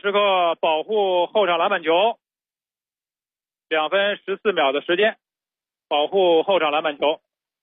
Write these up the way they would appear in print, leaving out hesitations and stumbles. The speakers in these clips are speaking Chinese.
时刻保护后场篮板球，2分14秒的时间保护后场篮板球。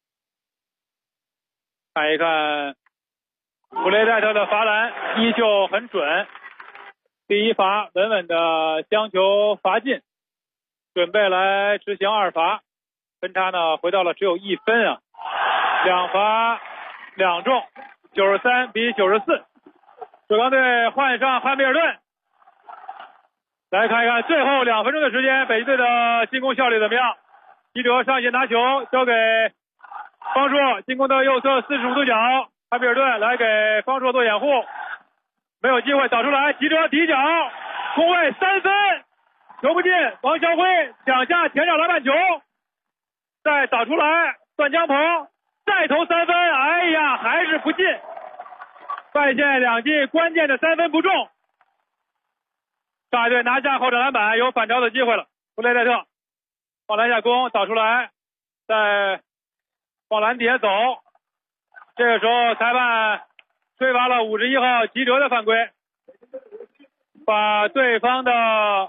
看一看弗雷戴特的罚篮依旧很准，第一罚稳稳的将球罚进，准备来执行2罚，分差呢回到了只有1分啊，2罚2中，93比94。水缸队换上汉密尔顿。来看一看最后2分钟的时间，北京队的进攻效率怎么样？基哲上线拿球，交给方硕，进攻的右侧45度角，汉密尔顿来给方硕做掩护，没有机会导出来，基哲底角空位3分，球不进，王晓辉抢下前场篮板球，再导出来，段江鹏再投3分，哎呀，还是不进，外线2记关键的3分不中。上海队拿下后场篮板，有反超的机会了。弗雷戴特往篮下攻，导出来，再往篮底下走。这个时候裁判吹罚了51号吉哲的犯规，把对方的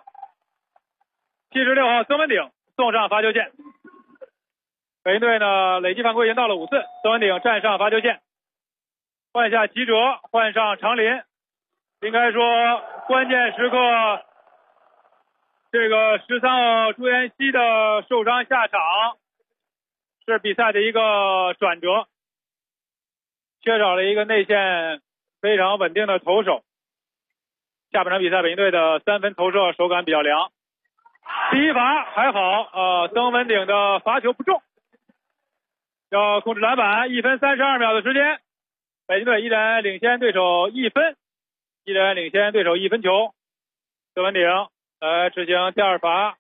76号孙文鼎送上罚球线。北京队呢累计犯规已经到了5次，孙文鼎站上罚球线，换下吉哲，换上长林。应该说关键时刻这个13号朱彦西的受伤下场是比赛的一个转折，缺少了一个内线非常稳定的投手。下半场比赛北京队的3分投射手感比较凉，第一罚还好，曾文鼎的罚球不中，要控制篮板，1分32秒的时间，北京队依然领先对手1分，依然领先对手1分球。曾文鼎来执行第2罚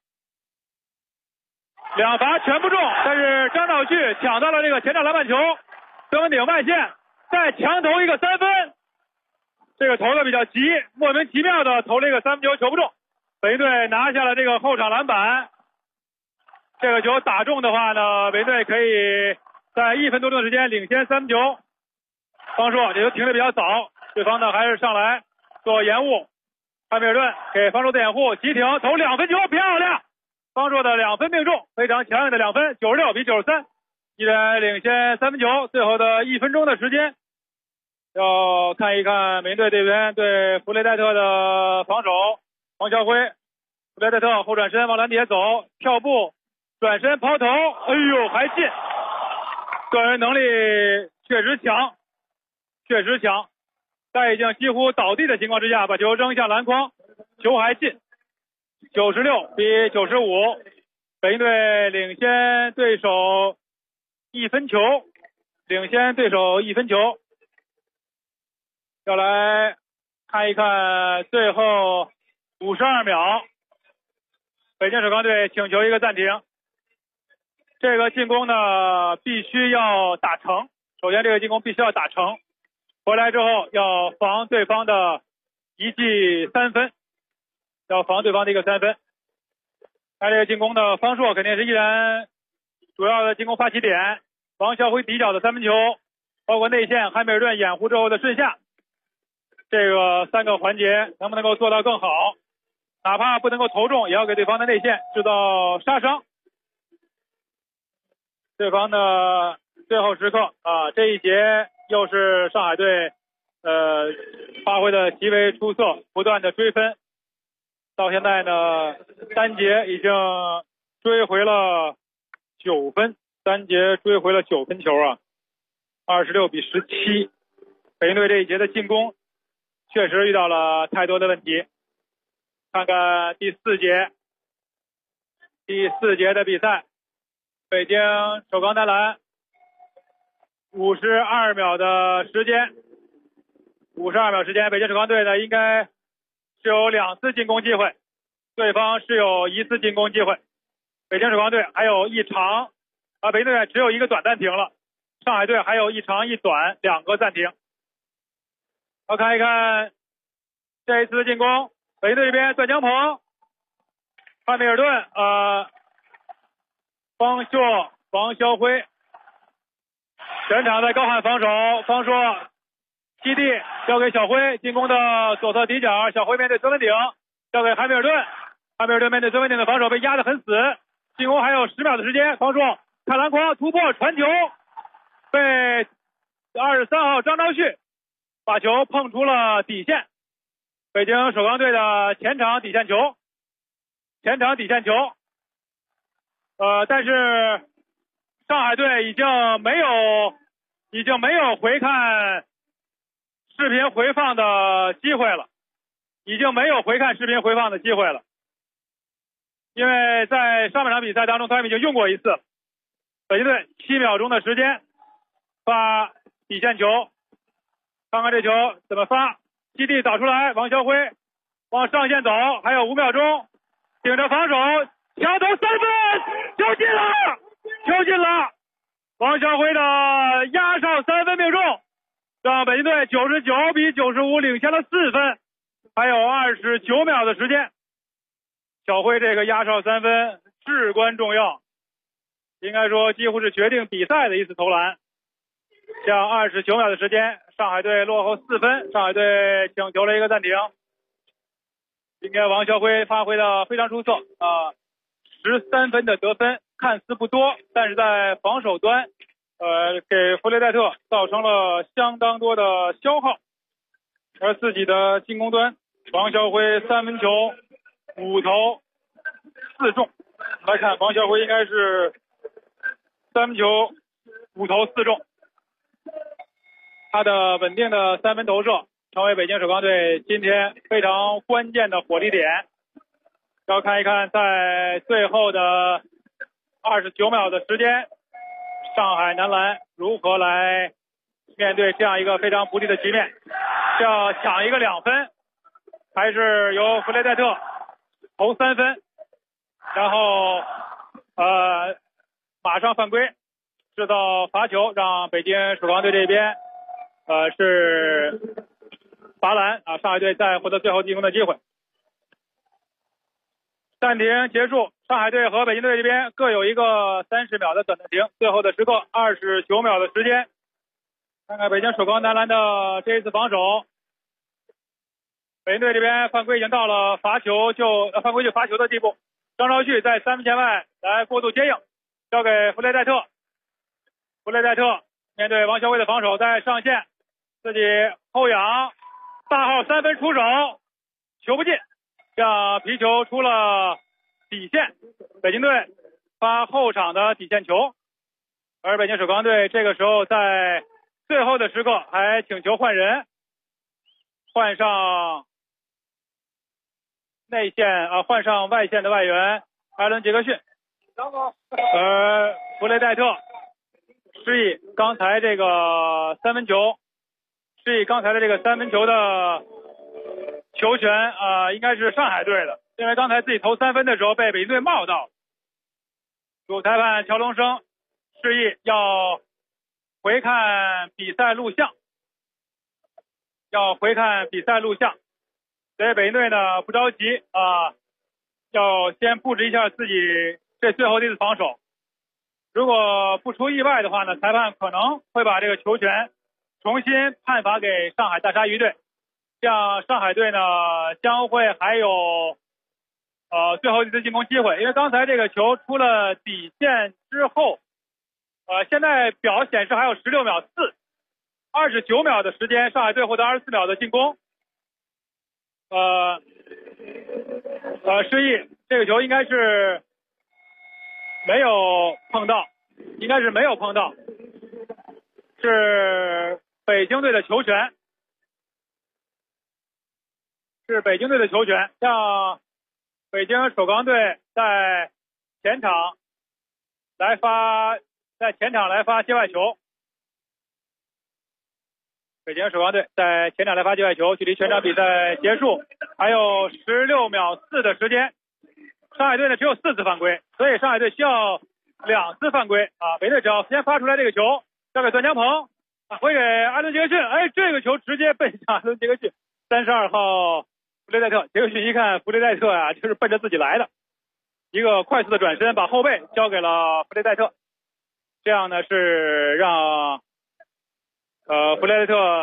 ，2罚全不中，但是张兆旭抢到了这个前场篮板球，曾文鼎外线再强投一个3分，这个投的比较急，莫名其妙的投了一个3分球，球不中，北京队拿下了这个后场篮板。这个球打中的话呢，北京队可以在1分多钟的时间领先3分球。方硕这球停的比较早，对方呢还是上来做延误，汉密尔顿给方硕的掩护，急停投2分球，漂亮！方硕的2分命中，非常强硬的2分，96比93，依然领先3分球。最后的1分钟的时间，要看一看北京队这边对弗雷戴特的防守。王晓辉，弗雷戴特后转身往篮底下走，跳步转身抛投，哎呦还进，个人能力确实强，确实强，在已经几乎倒地的情况之下把球扔向篮筐，球还进，96比95，北京队领先对手1分球，领先对手1分球。要来看一看最后52秒，北京首钢队请求一个暂停。这个进攻呢必须要打成，首先这个进攻必须要打成，回来之后要防对方的一记3分，要防对方的一个3分。他这个进攻的方硕肯定是依然主要的进攻发起点，王晓辉底角的3分球，包括内线汉密尔顿掩护之后的顺下，这个3个环节能不能够做到更好，哪怕不能够投中也要给对方的内线制造杀伤。对方的最后时刻这一节又是上海队发挥的极为出色，不断的追分，到现在呢单节已经追回了9分，单节追回了9分球26比17。北京队这一节的进攻确实遇到了太多的问题。看看第4节的比赛，北京首钢男篮52秒的时间，52秒时间，北京首钢队呢应该是有2次进攻机会，对方是有1次进攻机会。北京首钢队还有1长，北京队只有1个短暂停了，上海队还有1长1短2个暂停。要看一看这一次的进攻，北京队这边段江鹏、汉密尔顿、方硕、王晓辉全场在高喊防守，方硕基地交给小辉，进攻的左侧底角，小辉面对孙文鼎，交给汉密尔顿，汉密尔顿面对孙文鼎的防守被压得很死，进攻还有10秒的时间，防守看篮筐突破传球，被23号张昭旭把球碰出了底线，北京首钢队的前场底线球，但是上海队已经没有回看视频回放的机会了，因为在上半场比赛当中他们已经用过一次。北京队7秒钟的时间发底线球，看看这球怎么发，基地导出来，王晓辉往上线走，还有5秒钟，顶着防守挑投3分，球进了，王晓辉的压哨3分命中，让北京队99比95领先了4分，还有29秒的时间。小辉这个压哨3分至关重要，应该说几乎是决定比赛的一次投篮。像29秒的时间，上海队落后4分，上海队请求了一个暂停。今天王晓辉发挥的非常出色13分的得分看似不多，但是在防守端给弗雷戴特造成了相当多的消耗，而自己的进攻端，王晓辉3分球5投4中，来看王晓辉应该是3分球5投4中，他的稳定的3分投射成为北京首钢队今天非常关键的火力点。要看一看在最后的29秒的时间，上海男篮如何来面对这样一个非常不利的局面，是要抢一个2分，还是由弗雷戴特投3分，然后马上犯规制造罚球，让北京首钢队这边是罚篮上海队再获得最后进攻的机会。暂停结束，上海队和北京队这边各有一个30秒的短暂停，最后的时刻29秒的时间，看看北京首钢男篮的这一次防守。北京队这边犯规已经到了罚规就罚球的地步，张昭旭在3分线外来过度接应，交给弗雷戴特，面对王晓辉的防守在上线，自己后仰大号3分出手，球不进，让皮球出了底线，北京队发后场的底线球，而北京首钢队这个时候在最后的时刻还请求换人，换上内线换上外线的外援艾伦杰克逊，而弗雷戴特示意刚才这个3分球，的球权应该是上海队的，因为刚才自己投3分的时候被北京队冒到，主裁判乔龙生示意要回看比赛录像，所以北京队呢不着急要先布置一下自己这最后的一次防守，如果不出意外的话呢，裁判可能会把这个球权重新判罚给上海大鲨鱼队，这样上海队呢将会还有最后一次进攻机会，因为刚才这个球出了底线之后现在表显示还有16秒4，29秒的时间，上海队获得24秒的进攻，示意这个球应该是没有碰到，是北京队的球权，像北京首钢队在前场来发界外球，距离全场比赛结束还有16秒4的时间，上海队呢只有4次犯规，所以上海队需要2次犯规北京队只要先发出来这个球，交给段江鹏回给艾伦杰克逊，这个球直接奔向艾伦杰克逊，32号弗雷戴特，杰克逊一看弗雷戴特就是奔着自己来的，一个快速的转身把后背交给了弗雷戴特，这样呢是让弗雷戴特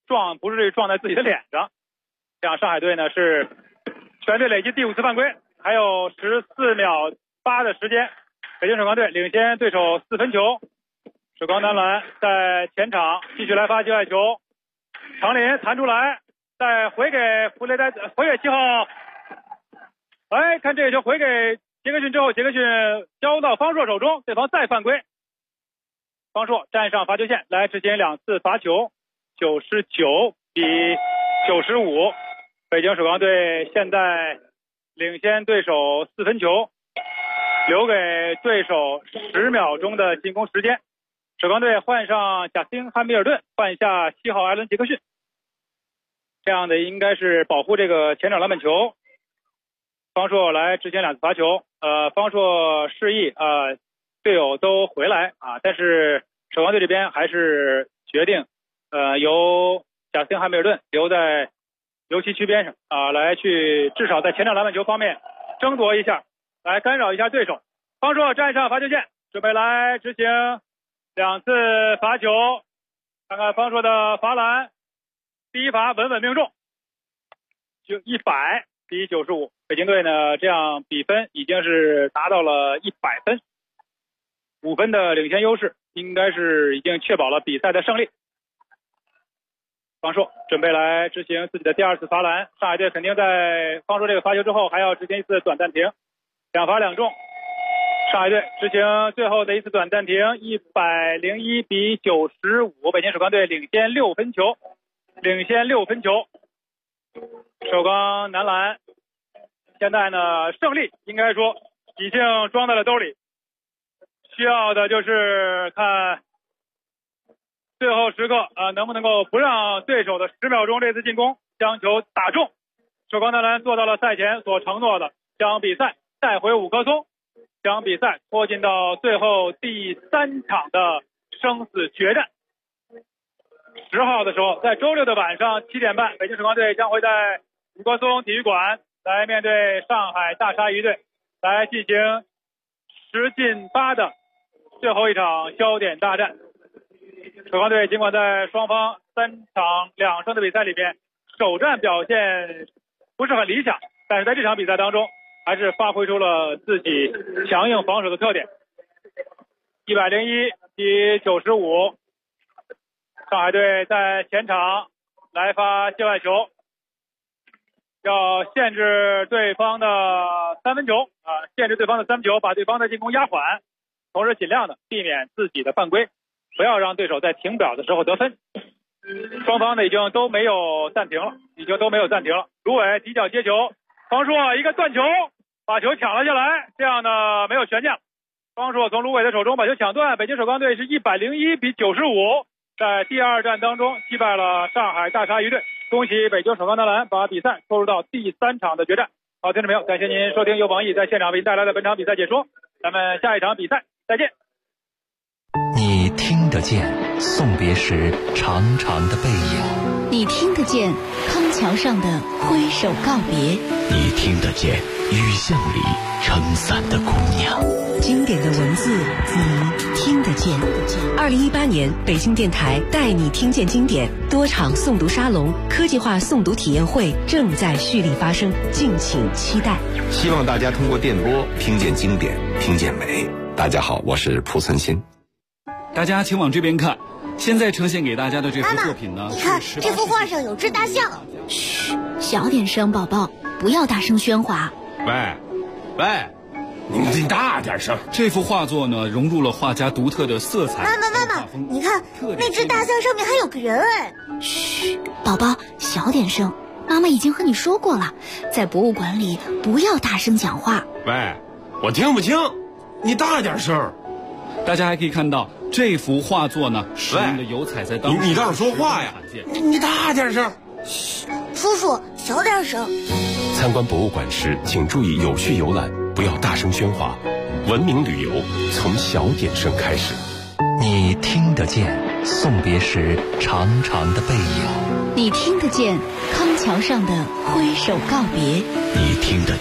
撞不是撞在自己的脸上。这样上海队呢是全队累计第5次犯规，还有14秒8的时间，北京首钢队领先对手4分球。首钢男篮在前场继续来发界外球，长林弹出来，再回给回给7号。来看这个球回给杰克逊之后，杰克逊交到方硕手中，对方再犯规。方硕站上罚球线来执行2次罚球，99比95。北京首钢队现在领先对手4分球，留给对手10秒钟的进攻时间。首钢队换上贾斯汀·汉密尔顿，换下7号艾伦·杰克逊，这样的应该是保护这个前场篮板球。方硕来执行2次罚球，方硕示意队友都回来但是首钢队这边还是决定由贾斯汀·汉密尔顿留在油漆区边上来去至少在前场篮板球方面争夺一下，来干扰一下对手。方硕站上罚球线，准备来执行2次罚球，看看方硕的罚篮，第一罚稳稳命中，就100比95。北京队呢这样比分已经是达到了100分，5分的领先优势，应该是已经确保了比赛的胜利。方硕准备来执行自己的第2次罚篮，上海队肯定在方硕这个罚球之后还要执行1次短暂停，2罚2中。上海队执行最后的1次短暂停，101比95，北京首钢队领先6分球。首钢男篮现在呢胜利应该说已经装在了兜里，需要的就是看最后时刻能不能够不让对手的10秒钟这次进攻将球打中。首钢男篮做到了赛前所承诺的，将比赛带回5棵松，将比赛拖进到最后第3场的生死决战。10号的时候，在周六的晚上7点半，北京首钢队将会在5棵松体育馆来面对上海大鲨鱼队，来进行10进8的最后一场焦点大战。首钢队尽管在双方3场2胜的比赛里边首战表现不是很理想，但是在这场比赛当中还是发挥出了自己强硬防守的特点。101比95，上海队在前场来发界外球，要限制对方的3分球限制对方的3分球，把对方的进攻压缓，同时尽量的避免自己的犯规，不要让对手在停表的时候得分。双方呢已经都没有暂停了。卢伟底角接球，方硕一个断球把球抢了下来，这样呢没有悬念。方硕从卢伟的手中把球抢断，北京首钢队是101比95，在第2战当中击败了上海大鲨鱼队。恭喜北京首钢男篮把比赛拖入到第3场的决战。好，听众朋友，感谢您收听由网易在现场为您带来的本场比赛解说，咱们下一场比赛再见。 你听得见送别时长长的背影， 你听得见康桥上的挥手告别， 你听得见雨巷里撑伞的姑娘。 经典的文字你听得见。 2018年北京电台带你听见经典多场诵读沙龙、科技化诵读体验会正在蓄力发生，敬请期待。 希望大家通过电波听见经典，听见美。大家好，我是濮存昕。 大家请往这边看，现在呈现给大家的这幅作品呢， 你看这幅画上有只大象。 嘘，小点声，宝宝，不要大声喧哗。 喂，你大点声。 这幅画作呢，融入了画家独特的色彩。 妈妈，你看那只大象上面还有个人哎。 嘘，宝宝，小点声。妈妈已经和你说过了，在博物馆里不要大声讲话。 喂，我听不清，你大点声。 大家还可以看到这幅画作呢，使用的油彩在当时你倒是说话呀！你大点声。 嘘，叔叔小点声。 参观博物馆时，请注意有序游览，不要大声喧哗。文明旅游从小点声开始。 你听得见送别时长长的背影， 你听得见康桥上的挥手告别， 你听得见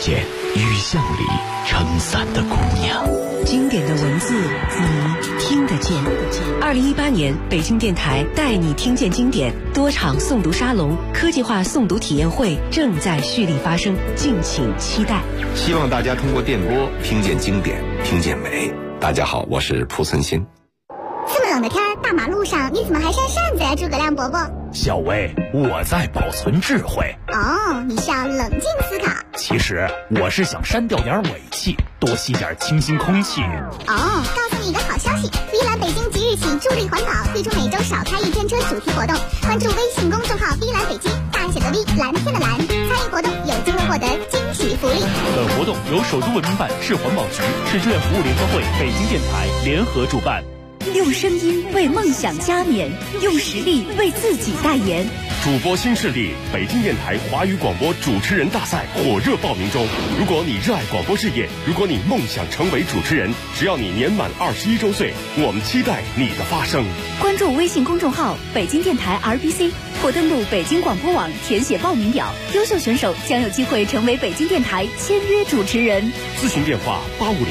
见雨巷里撑伞的姑娘。 经典的文字，你听得见。2018年，北京电台带你听见经典多场诵读沙龙、科技化诵读体验会正在蓄力发生，敬请期待。 希望大家通过电波听见经典，听见美。大家好，我是蒲存昕。 这么冷的天，大马路上你怎么还扇扇子呀，诸葛亮伯伯？ 小薇，我在保存智慧。 哦，你是要冷静思考。 其实我是想删掉点尾气，多吸点清新空气。 哦，告诉你一个好消息，碧蓝北京即日起助力环保，推出每周少开一天车主题活动，关注微信公众号碧蓝北京，大写的 V， 蓝天的蓝，参与活动有机会获得惊喜福利。 本活动由首都文明办、市环保局、市志愿服务联合会、北京电台联合主办。 用声音为梦想加冕，用实力为自己代言。 主播新势力北京电台华语广播主持人大赛火热报名中。如果你热爱广播事业，如果你梦想成为主持人，只要你年满21周岁，我们期待你的发声。 关注微信公众号北京电台 RBC 或登录北京广播网填写报名表，优秀选手将有机会成为北京电台签约主持人。 咨询电话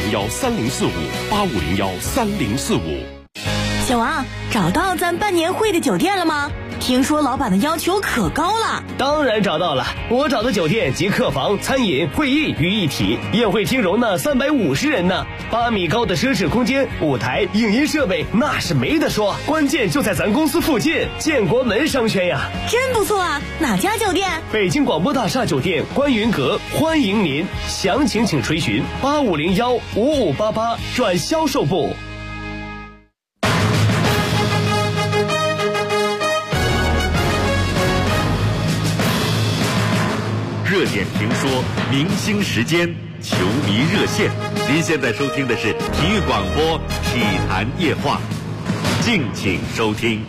8501304585013045。 小王，找到咱办年会的酒店了吗？听说老板的要求可高了。 当然找到了，我找的酒店集客房、餐饮、会议于一体，宴会厅容纳350人呢，8米高的奢侈空间，舞台、影音设备那是没得说，关键就在咱公司附近，建国门商圈呀。 真不错啊，哪家酒店？ 北京广播大厦酒店观云阁，欢迎您，详情请垂询85015588转销售部。 热点评说，明星时间，球迷热线。您现在收听的是体育广播体坛夜话，敬请收听。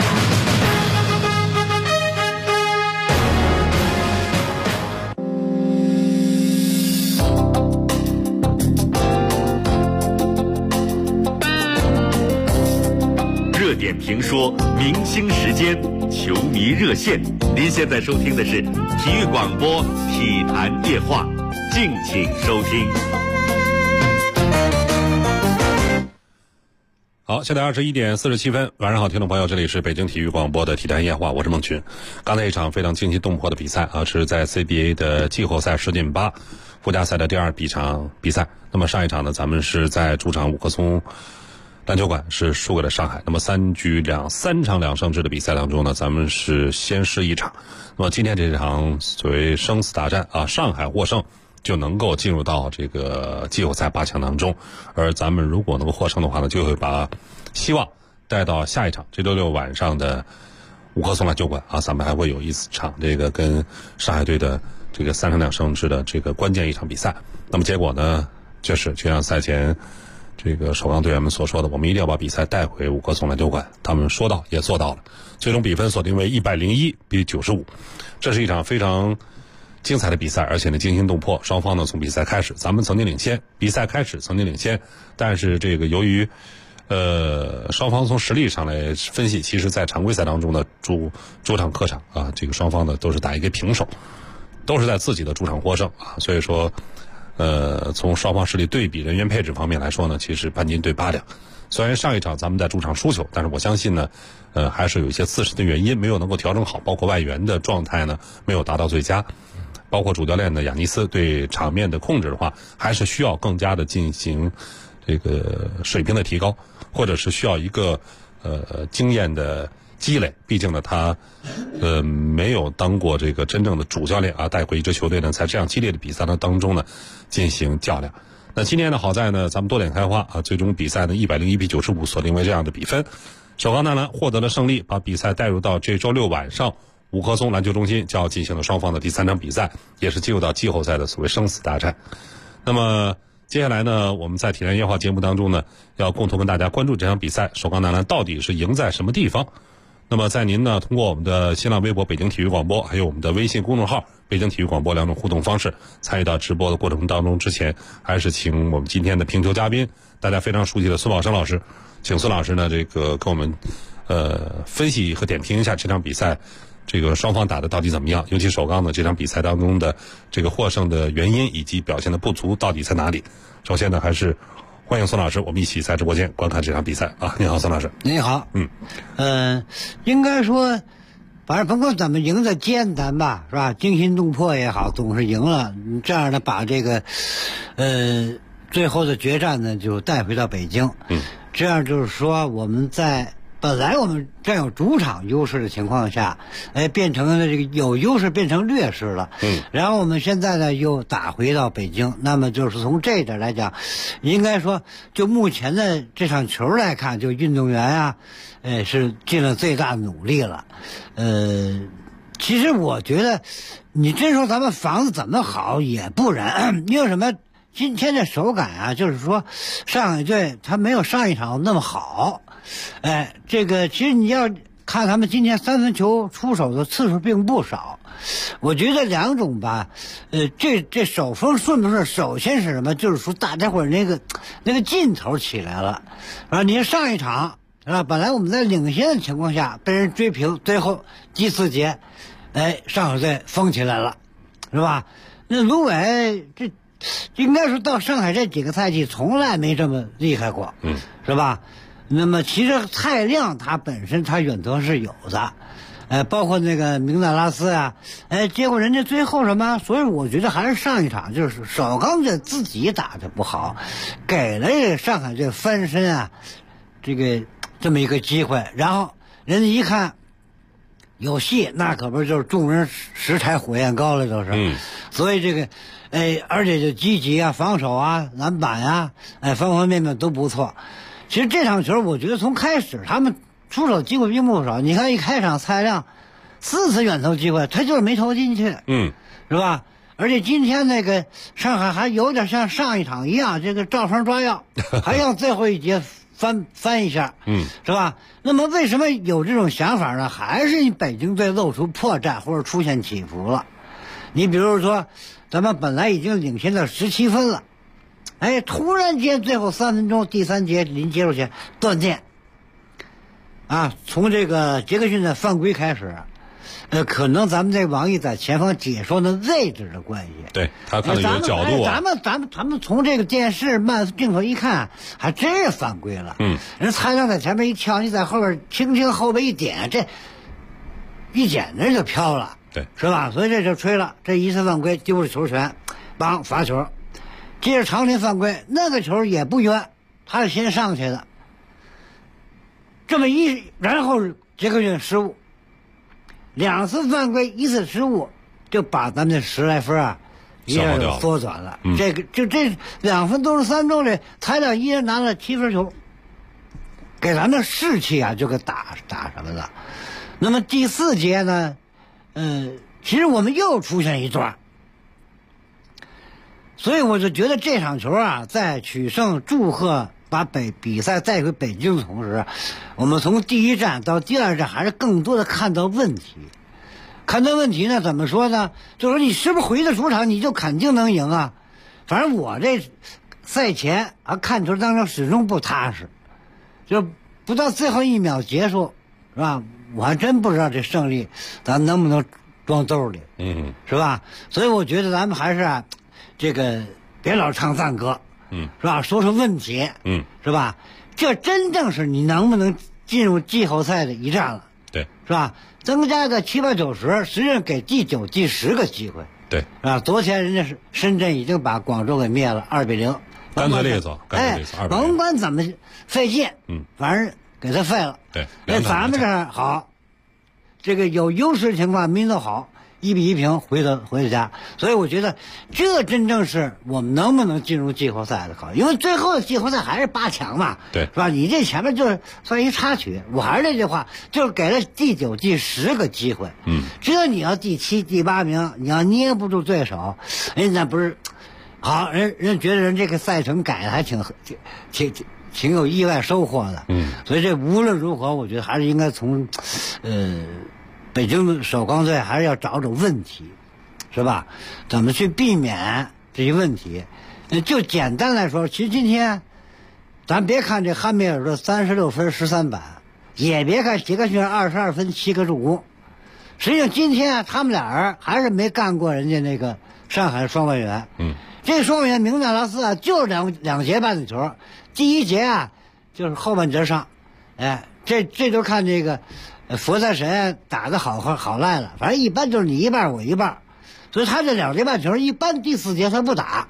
热点评说，明星时间，球迷热线。您现在收听的是体育广播体坛夜话，敬请收听。 好，现在21点47分，晚上好，听众朋友，这里是北京体育广播的体坛夜话，我是孟群。刚才一场非常惊心动魄的比赛啊，是在 CBA 的季后赛10进8附加赛的第2场比赛。那么上一场呢，咱们是在主场五棵松篮球馆是输给了上海。那么3场2胜制的比赛当中呢，咱们是先失一场。那么今天这场所谓生死大战啊，上海获胜就能够进入到这个季后赛8强当中，而咱们如果能够获胜的话呢，就会把希望带到下一场这周六晚上的五棵松篮球馆啊，咱们还会有一场这个跟上海队的这个3场2胜制的这个关键一场比赛。那么结果呢，就是就像赛前这个首钢队员们所说的，我们一定要把比赛带回五棵松篮球馆，他们说到也做到了，最终比分锁定为101-95。这是一场非常精彩的比赛，而且呢惊心动魄。双方呢从比赛开始，咱们曾经领先，比赛开始曾经领先，但是这个由于双方从实力上来分析，其实在常规赛当中的主场客场啊，这个双方呢都是打一个平手，都是在自己的主场获胜啊，所以说从双方实力对比、人员配置方面来说呢，其实半斤对8两。虽然上一场咱们在主场输球，但是我相信呢，还是有一些自身的原因没有能够调整好，包括外援的状态呢没有达到最佳，包括主教练的亚尼斯对场面的控制的话，还是需要更加的进行这个水平的提高，或者是需要一个经验的积累。毕竟呢，他没有当过这个真正的主教练啊，带过一支球队呢，在这样激烈的比赛当中呢进行较量。那今天呢，好在呢，咱们多点开花啊，最终比赛呢101-95锁定为这样的比分。首钢男篮获得了胜利，把比赛带入到这周六晚上五棵松篮球中心就要进行了双方的第3场比赛，也是进入到季后赛的所谓生死大战。那么接下来呢，我们在体坛夜话节目当中呢，要共同跟大家关注这场比赛，首钢男篮到底是赢在什么地方。那么在您呢通过我们的新浪微博北京体育广播，还有我们的微信公众号北京体育广播2种互动方式参与到直播的过程当中之前，还是请我们今天的评球嘉宾，大家非常熟悉的孙宝生老师，请孙老师呢这个跟我们分析和点评一下这场比赛这个双方打的到底怎么样，尤其首钢呢这场比赛当中的这个获胜的原因以及表现的不足到底在哪里。首先呢，还是欢迎宋老师，我们一起在直播间观看这场比赛啊！你好，宋老师。 你好。应该说，反正甭管怎么赢的艰难吧，是吧？惊心动魄也好，总是赢了。这样的把这个，最后的决战呢，就带回到北京。这样就是说，我们在本来我们占有主场优势的情况下，变成了这个有优势变成劣势了。然后我们现在呢又打回到北京，那么就是从这一点来讲，应该说就目前的这场球来看，就运动员啊，是尽了最大的努力了。其实我觉得，你真说咱们防的怎么好也不然，因为什么？今天的手感啊，就是说，上海队他没有上一场那么好。这个其实你要看他们今天三分球出手的次数并不少。我觉得两种吧，这手风顺不顺？首先是什么？就是说大家伙那个劲头起来了，啊，你上一场啊，本来我们在领先的情况下被人追平，最后第4节，上海队疯起来了，是吧？那卢伟这。应该说到上海这几个赛季从来没这么厉害过，是吧？那么其实蔡亮他本身他远投是有的，包括那个明纳拉斯啊，结果人家最后什么？所以我觉得还是上一场就是首钢队自己打的不好，给了上海队翻身啊，这么一个机会，然后人家一看有戏，那可不就是众人拾柴火焰高了都是，所以这个。而且就积极啊，防守啊，篮板啊，方方面面都不错。其实这场球，我觉得从开始他们出手机会并不少。你看一开场蔡亮4次远投机会，他就是没投进去，是吧？而且今天那个上海还有点像上一场一样，这个照方抓药，还要最后一节翻一下，是吧？那么为什么有这种想法呢？还是你北京队露出破绽或者出现起伏了。你比如说。咱们本来已经领先到17分了，突然间最后3分钟第3节临结束前断电，啊，从这个杰克逊的犯规开始，可能咱们这网易在前方解说的位置的关系， 对他看到有角度啊， 咱们从这个电视慢镜头一看，还真是犯规了，人蔡亮在前面一跳，你在后边轻轻后背一点，这一捡着就飘了。 对， 是吧？所以这就吹了，这一次犯规丢了球权，帮罚球。接着长林犯规，那个球也不冤，他是先上去的。这么然后杰克逊失误，2次犯规，1次失误，就把咱们这10来分啊，一下就缩短了。这2分都是3中里，蔡亮一人拿了7分球，给咱们的士气啊就给打什么了。那么第4节呢？其实我们又出现一段，所以我就觉得这场球啊，在取胜祝贺把比赛带回北京的同时，我们从第1站到第2站还是更多的看到问题。看到问题呢，怎么说呢？就是说你是不是回到主场你就肯定能赢啊？反正我这赛前啊看球当中始终不踏实，就不到最后1秒结束，是吧？我还真不知道这胜利咱能不能装兜里，是吧？所以我觉得咱们还是啊，这个别老唱赞歌，是吧？说说问题，是吧？这真正是你能不能进入季后赛的一战了， 对， 是吧？增加个7、8、90，实际上给第9、第10个机会， 对， 是吧？昨天人家是深圳已经把广州给灭了2-0， 干脆利索，2-0， 甭管怎么费劲，反正给他废了。 对， 咱们这儿好，这个有优势情况民都好，1-1平回到家，所以我觉得这真正是我们能不能进入季后赛的考验，因为最后的季后赛还是8强嘛， 对， 是吧？你这前面就是算一插曲，我还是这句话，就是给了第9、第10个机会，这你要第7、第8名，你要捏不住对手，那不是好，人觉得人这个赛程改的还挺有意外收获的，所以这无论如何，我觉得还是应该从，北京首钢队还是要找问题，是吧？怎么去避免这些问题？就简单来说，其实今天，咱别看这汉密尔顿36分13板，也别看杰克逊22分7个助攻， 实际上今天啊，他们俩人还是没干过人家那个上海双外援。这双外援明纳拉斯啊，就是两节半的球，第一节啊就是后半截上，这就看这个佛赛神打得好赖了，反正一般就是你一半我一半，所以他这两节半球一般第4节他不打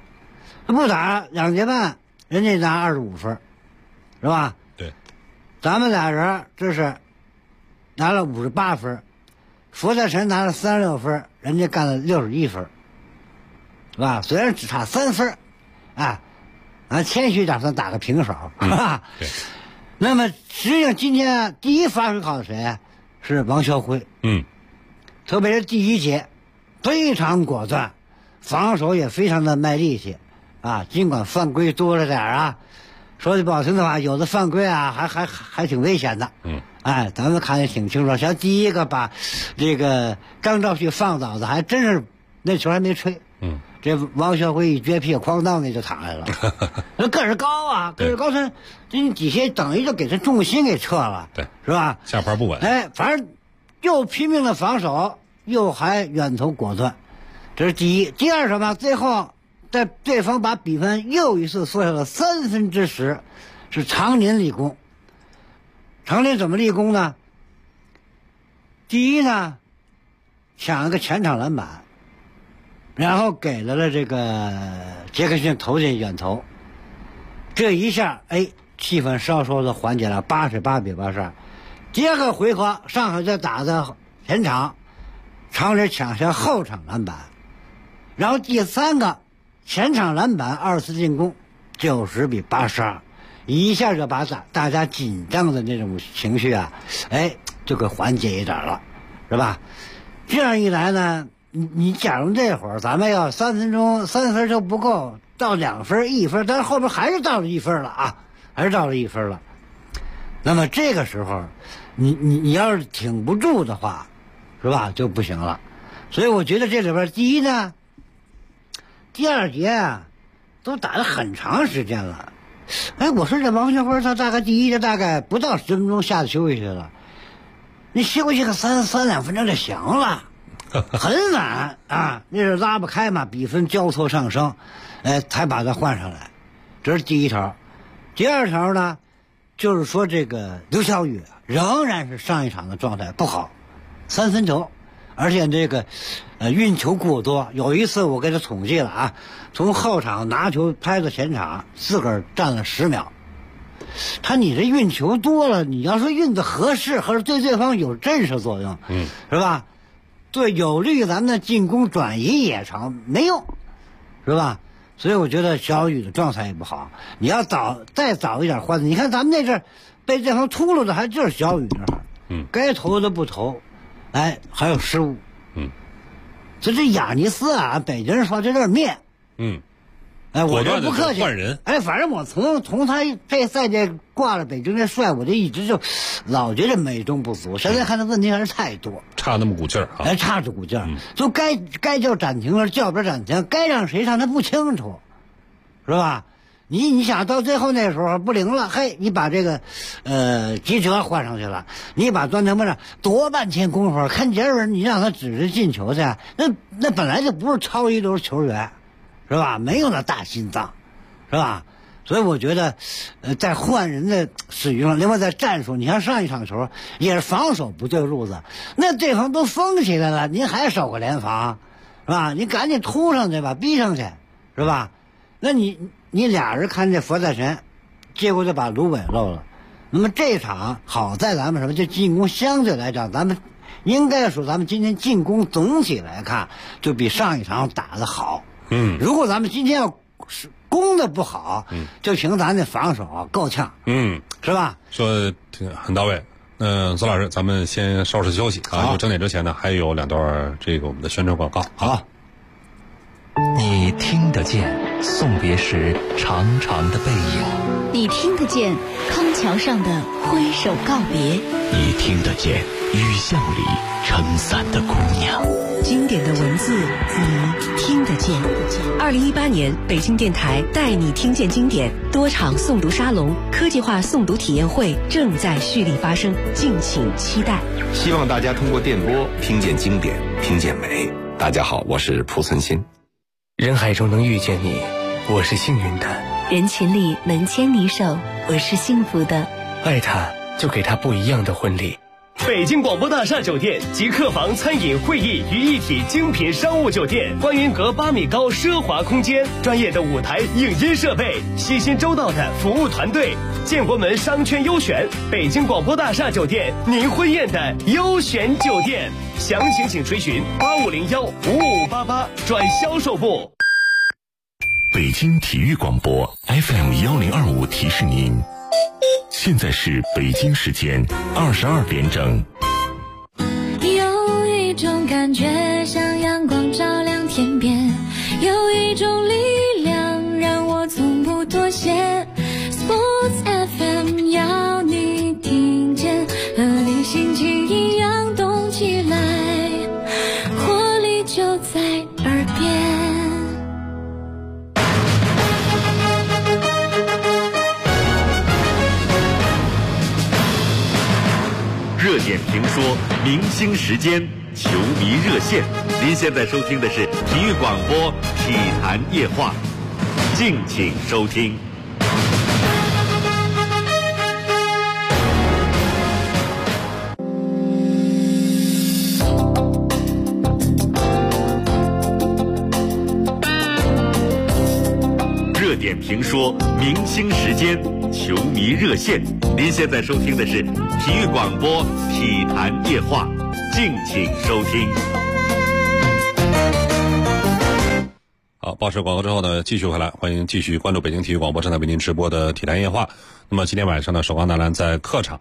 2节半，人家拿25分，是吧？ 对，咱们俩人这是拿了58分，佛赛神拿了36分，人家干了61分，是吧？虽然只差3分，谦虚打算打个平手，是吧？ 对。 那么实际上今天第一发挥好的谁？是王晓辉。特别是第一节，非常果断，防守也非常的卖力气，尽管犯规多了点啊，说句不好听的话，有的犯规啊还挺危险的。咱们看得挺清楚，像第一个把这个张兆旭放倒的，还真是那球还没吹。这王晓辉一撅屁哐当那就躺下了。那个儿高啊，个儿高，他这底下等于就给他重心给撤了， 对， 是吧？ 下盘不稳。 反正又拼命的防守，又还远投果断，这是第一。第二什么？最后在对方把比分又一次缩小了10%，是长林立功。长林怎么立功呢？第一呢，抢了个前场篮板。然后给了这个杰克逊投进远投，这一下气氛稍稍的缓解了，88-82。第二个回合上海就打在前场，长林抢下后场篮板，然后第三个前场篮板2次进攻，90-82，一下就把大家紧张的那种情绪就给缓解一点了，是吧？这样一来呢，你假如这会儿咱们要3分钟3分就不够，到2分1分，但是后边还是到了1分了还是到了1分了。那么这个时候，你要是挺不住的话，是吧，就不行了。所以我觉得这里边第一呢，第二节都打了很长时间了。我说这王学辉他大概第一节大概不到10分钟下去休息去了，你休息个3-2分钟就行了。很晚那是拉不开嘛，比分交错上升，才把他换上来，这是第一条。第二条呢，就是说这个刘晓宇仍然是上一场的状态不好，3分球，而且这个运球过多。有一次我给他统计了从后场拿球拍到前场，自个儿站了10秒。你这运球多了，你要说运的合适，或者对对方有震慑作用，是吧？对，有利于咱们的进攻转移也成，没用，是吧？所以我觉得小雨的状态也不好。你要再早一点换，你看咱们那阵被对方秃噜的还就是小雨那儿，该投的不投，还有失误，所以这雅尼斯北京人说这有点面，我这不客气， 换人， 反正我从他这赛季挂了北京这帅，我就一直就老觉得美中不足。现在看他问题还是太多， 差那么股劲儿差着股劲儿，就该叫暂停了，叫不了暂停，该让谁上他不清楚，是吧？你想到最后那时候不灵了，你把这个吉哲换上去了，你把端藤上多半天功夫，看杰伦你让他只是进球去，那本来就不是超一流球员。是吧？没有那大心脏，是吧？所以我觉得，在换人的使用上，另外在战术，你看上一场球也是防守不对路子，那对方都封起来了，您还守个联防，是吧？你赶紧突上去吧，逼上去，是吧？那你俩人看这佛赛神，结果就把芦苇漏了。那么这场好在咱们什么？就进攻相对来讲，咱们应该说咱们今天进攻总体来看就比上一场打得好。如果咱们今天要攻的不好，就凭咱的防守够呛，是吧？ 说很到位。左老师，咱们先稍事休息有整点之前呢，还有2段这个我们的宣传广告。 好， 你听得见送别时长长的背影， 你听得见康桥上的挥手告别， 你听得见雨巷里撑伞的姑娘。 经典的文字你听得见。2018年，北京电台带你听见经典多场诵读沙龙、科技化诵读体验会正在蓄力发生，敬请期待。 希望大家通过电波听见经典，听见美。大家好，我是濮存昕。 人海中能遇见你，我是幸运的； 人群里能牵你手，我是幸福的。 爱他，就给他不一样的婚礼。 北京广播大厦酒店集客房、餐饮、会议于一体精品商务酒店，观云阁8米高奢华空间，专业的舞台影音设备，细心周到的服务团队，建国门商圈优选，北京广播大厦酒店，您婚宴的优选酒店。详情请垂询8501-5588转销售部。 北京体育广播 FM1025提示您，现在是北京时间22点整。 有一种感觉像阳光照亮天边，有一种力量让我从不妥协。 Sports FM 要你听见，和你心情一样动起来，活力就在耳边。 热点评说，明星时间，球迷热线。您现在收听的是体育广播体坛夜话，敬请收听。热点评说，明星时间，球迷热线。您现在收听的是体育广播体坛夜话，敬请收听。 好，报时广告之后呢，继续回来，欢迎继续关注北京体育广播正在为您直播的体坛夜话。那么今天晚上呢，首钢男篮在客场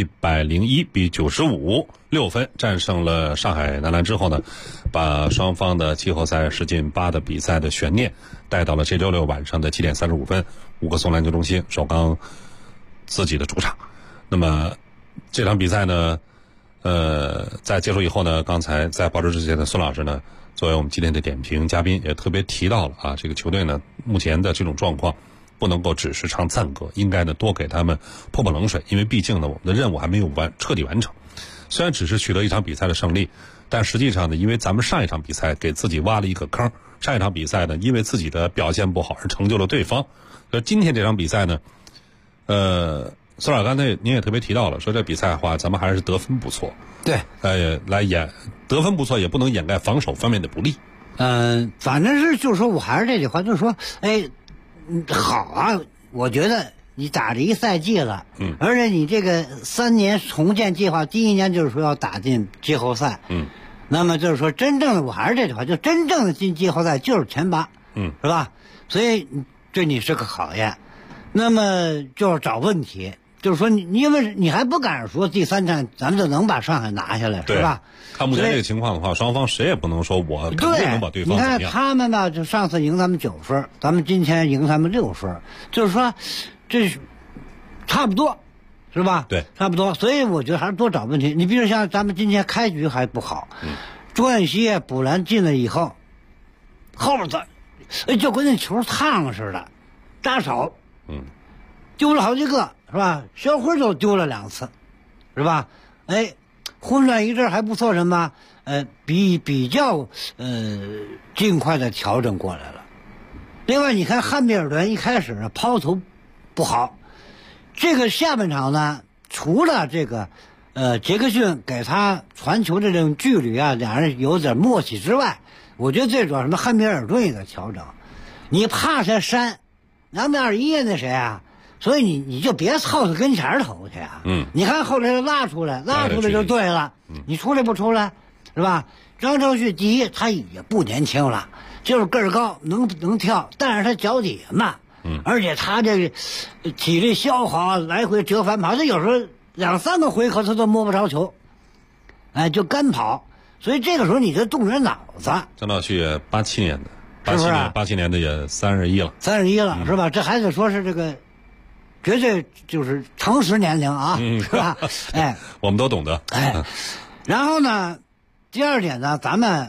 101比95 6分战胜了上海男篮之后呢，把双方的季后赛10进8的比赛的悬念带到了这周六晚上的7点35分，五棵松篮球中心首钢自己的主场。那么这场比赛呢，在结束以后呢，刚才在报时之前的孙老师呢，作为我们今天的点评嘉宾，也特别提到了啊，这个球队呢目前的这种状况不能够只是唱赞歌，应该呢多给他们泼冷水，因为毕竟呢我们的任务还没有彻底完成。虽然只是取得一场比赛的胜利，但实际上呢，因为咱们上一场比赛给自己挖了一个坑，上一场比赛呢因为自己的表现不好而成就了对方。而今天这场比赛呢，孙老师刚才您也特别提到了，说这比赛的话，咱们还是得分不错。 对， 得分不错，也不能掩盖防守方面的不利。 反正是就是说我还是这句话，就是说，好啊，我觉得你打这一赛季了，而且你这个3年重建计划，第1年就是说要打进季后赛，那么就是说真正的我还是这句话，就真正的进季后赛就是前8，是吧？所以对你是个考验，那么就是找问题。就是说你因为你还不敢说第3战咱们就能把上海拿下来，是吧？ 看目前这个情况的话，双方谁也不能说我肯定能把对方怎么样。 你看他们呢，就上次赢咱们9分，咱们今天赢他们6分，就是说这是差不多，是吧？ 对， 差不多。所以我觉得还是多找问题。你比如像咱们今天开局还不好，朱彦西补篮进了以后，后边就跟那球烫似的，扎手，丢了好几个。是吧？小辉都丢了2次，是吧？混乱一阵还不错，什么？比较尽快的调整过来了。另外，你看汉密尔顿一开始抛投不好，这个下半场呢，除了这个杰克逊给他传球的这种距离啊，俩人有点默契之外，我觉得最主要什么汉密尔顿也在调整。你怕他扇，南面21那谁啊？所以你就别凑他跟前投去啊！你看后来拉出来就对了。你出来不出来，是吧？张承旭第一他也不年轻了，就是个儿高能跳，但是他脚底下慢，而且他这个体力消耗来回折返跑，他有时候2、3个回合他都摸不着球，就干跑。所以这个时候你就动人脑子。 张承旭87年的，是不是？87年的也31了 ，31了，是吧？这还得说是这个。绝对就是诚实年龄啊，是吧？ 我们都懂得。 然后呢，第二点呢，咱们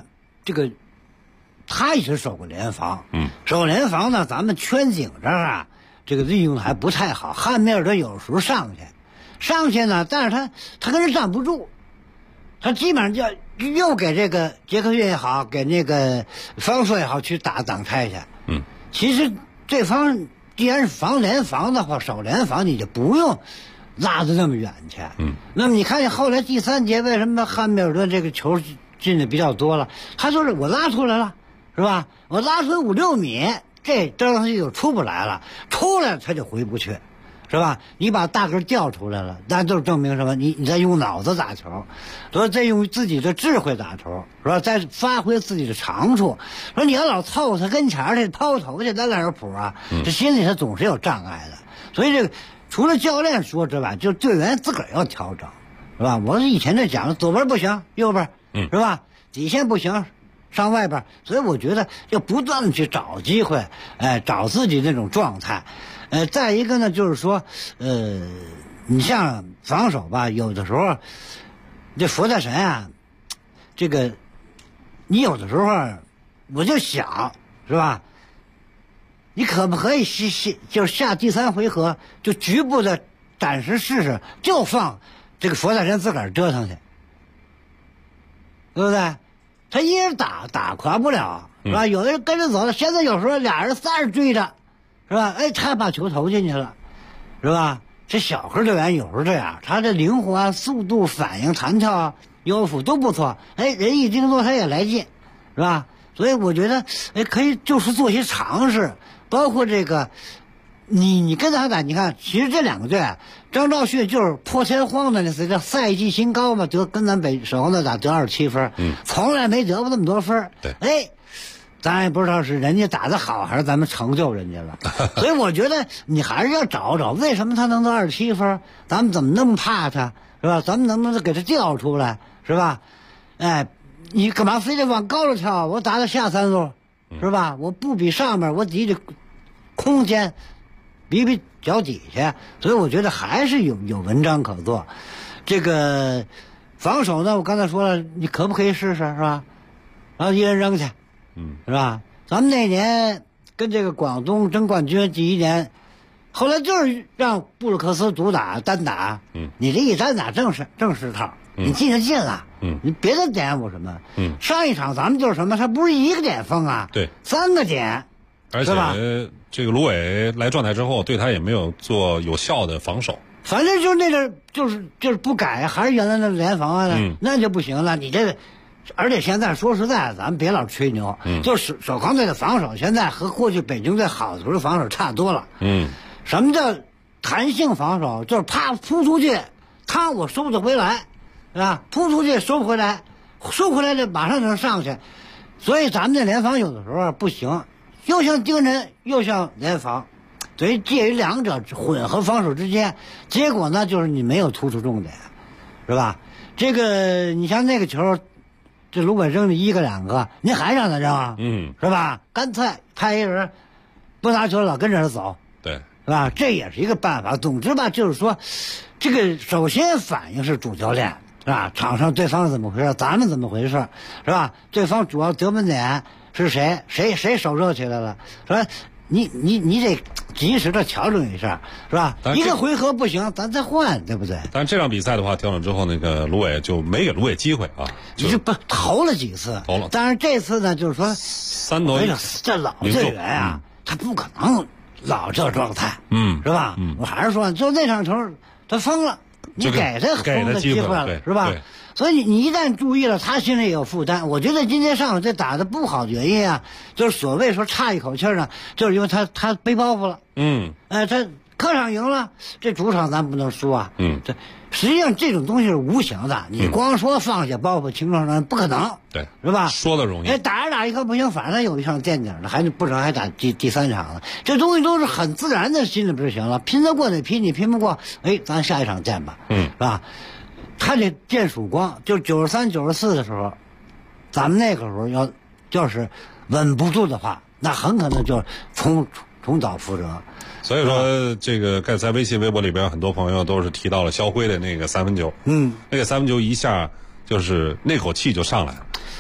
这个他一直守过联防，守联防呢，咱们圈井这儿啊，这个运用的还不太好。汉密尔顿有时候上去呢，但是他跟人站不住，他基本上又给这个杰克逊也好，给那个方硕也好去打挡拆去。其实这方既然是防联防的话，守联防你就不用拉得那么远去。那么你看见后来第3节为什么汉密尔顿这个球进的比较多了？他就是我拉出来了，是吧？我拉出5、6米，这张上去就出不来了，出来他就回不去，是吧？你把大个调出来了，那就是证明什么？你在用脑子打球，说在用自己的智慧打球，是吧？在发挥自己的长处。说你要老凑他跟前去抛投去，那哪有谱啊？这心里他总是有障碍的。所以这个除了教练说之外，就队员自个儿要调整，是吧？我以前就讲了，左边不行，右边，是吧？底线不行，上外边。所以我觉得要不断的去找机会，找自己那种状态。再一个呢，就是说，你像防守吧，有的时候这佛赛神啊，这个你有的时候我就想，是吧？你可不可以就是下第3回合就局部的暂时试试，就放这个佛赛神自个儿折腾去，对不对？他一人打垮不了，是吧？有的人跟着走了，现在有时候俩人3人追着，是吧？他把球投进去了，是吧？这小个队员有时候这样，他这灵活啊、速度、反应、弹跳啊、腰腹都不错。人一盯住他也来劲，是吧？所以我觉得，可以就是做些尝试，包括这个，你跟他打，你看，其实这2个队，张兆旭就是破天荒的那次叫赛季新高嘛，跟咱首航队打得27分，从来没得过那么多分。对，咱也不知道是人家打得好还是咱们成就人家了。所以我觉得你还是要找找为什么他能得27分，咱们怎么那么怕他，是吧？咱们能不能给他调出来，是吧？你干嘛非得往高了跳？我打到下3路，是吧？我不比上面，我底的空间比脚底下，所以我觉得还是有文章可做。这个防守呢，我刚才说了，你可不可以试试，是吧？然后一人扔去，是吧？咱们那年跟这个广东争冠军第1年，后来就是让布鲁克斯独打单打，你这一单打正是套，你进就进了，你别的点我什么，上一场咱们就是什么，他不是1个点封啊， 对 ，3个点， 而且这个芦苇来状态之后，对他也没有做有效的防守， 反正就是那个就是不改，还是原来的联防啊，那就不行了，你这个。而且现在说实在，咱们别老吹牛，就是首航队的防守现在和过去北京队好的时候防守差多了。什么叫弹性防守？就是啪扑出去，我收得回来，是吧？扑出去收回来就马上就能上去。所以咱们这联防有的时候不行，又像盯人又像联防，所以介于2者混合防守之间，结果呢就是你没有突出重点，是吧？这个你像那个球。这芦苇扔了1个2个，您还让他扔啊？是吧？干脆派一人不拿球老跟着他走， 对， 是吧？这也是一个办法。总之吧，就是说，这个首先反应是主教练，是吧？场上对方是怎么回事，咱们怎么回事，是吧？对方主要得分点是谁手热起来了，是吧？你得及时的调整一下，是吧？一个回合不行，咱再换，对不对？ 但这场比赛的话，调整之后，那个芦苇就没给芦苇机会啊， 就不投了几次，但是这次呢，就是说 3投1， 这老队员啊，他不可能老这状态，是吧？我还是说，就那场球他疯了，你给他疯的机会了，是吧？所以你一旦注意了，他心里也有负担。我觉得今天上午这打的不好的原因啊，就是所谓说差一口气呢，就是因为他背包袱了。他客场赢了，这主场咱不能输啊。这实际上这种东西是无形的，你光说放下包袱轻装上不可能， 对， 是吧？ 说的容易。 打着打一个不行，反正有一场垫底的，还不成还打第3场了。这东西都是很自然的，心里不就行了？拼得过得拼，你拼不过，咱下一场见吧，是吧？他这见曙光，就93、94的时候，咱们那个时候要是稳不住的话，那很可能就重蹈覆辙。 所以说，这个在微信、微博里边，很多朋友都是提到了肖辉的那个3分球。那个3分球一下就是那口气就上来了。